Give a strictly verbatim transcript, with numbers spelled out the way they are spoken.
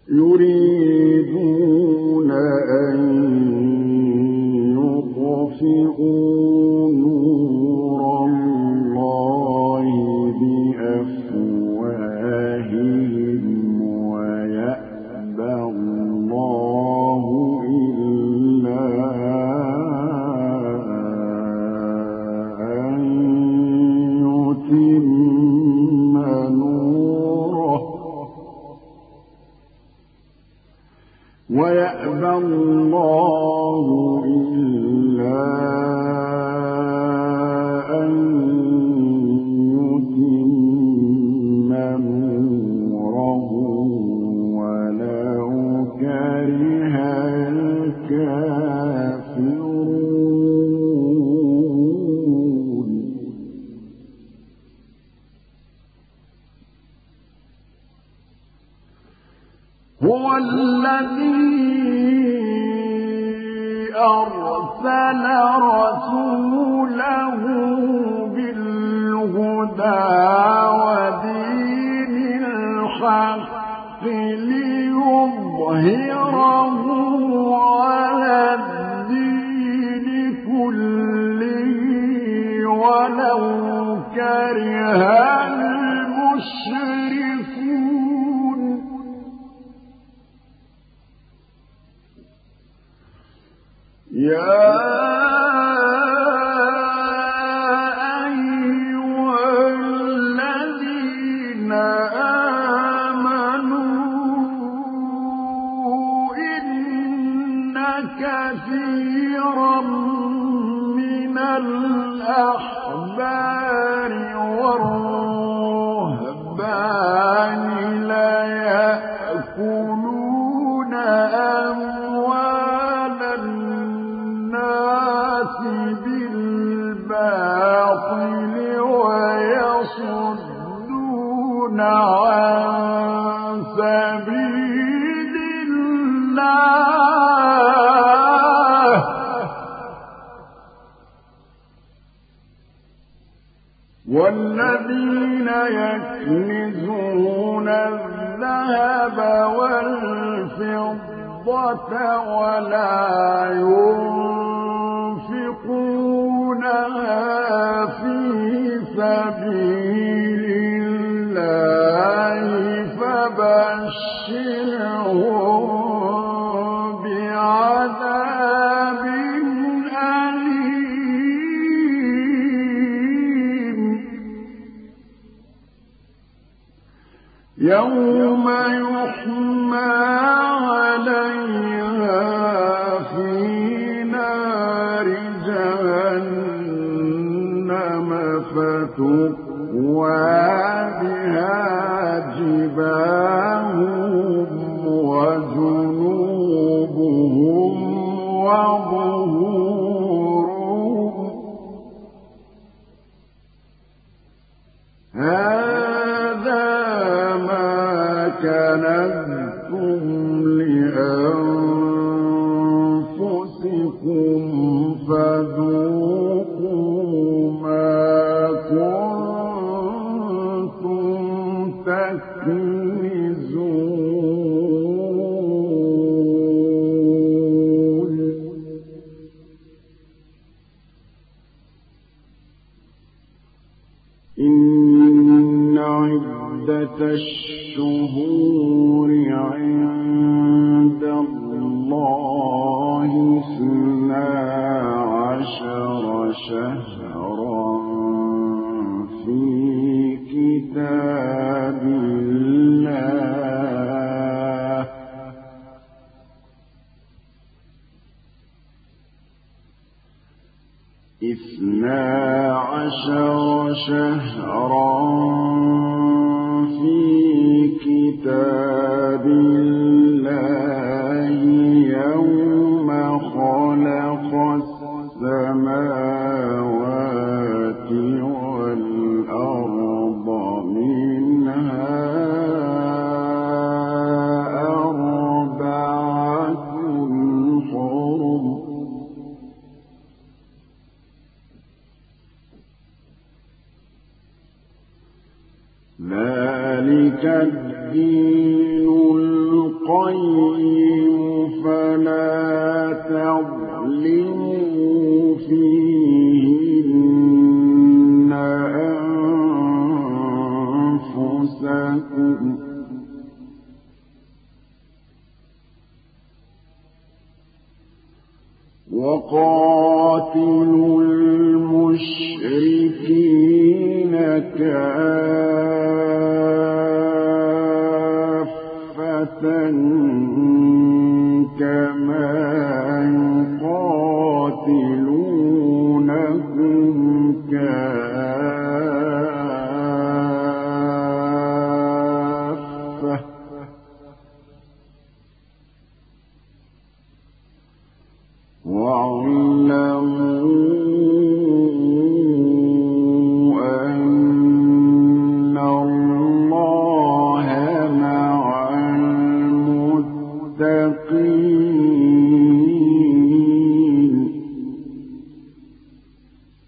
يريدون أن يطفئوا نور الله بأفواههم ويأبى الله إلا أن يتم نوره ويأبى الله إلا أن يتم نوره ولو كره الكافرون. هو الذي أرسل رسوله بالهدى ودين الحق ليظهره على الدين كله ولو كره المشركون. يا أيها الذين آمنوا إن كثيرا من الأحبار والرهبان ليأكلون أموال الناس بالباطل ويصدون عن سبيل الله والذين يكنزون الذهب والفضة ولا ينفقونها في سبيل الله فبشرهم بعذاب أليم يوم يحمى عليها في نار جهنم فتكوى بها جباههم وجنوبهم وظهورهم هذا ما كنزتم لأنفسكم فذوقوا ما كنتم تكنزون. إن عدة الشهور عند الله اثنا عشر شهرا في كتاب الله اثنا عشر شهرا في كتاب الله يوم خلق السماوات والأرض منها أربعة حرم ذلك الدين القيم فلا تظلموا فيهن أنفسكم وقاتلوا المشركين كافة كما يقاتلونكم كافة واعلموا أن الله مع المتقين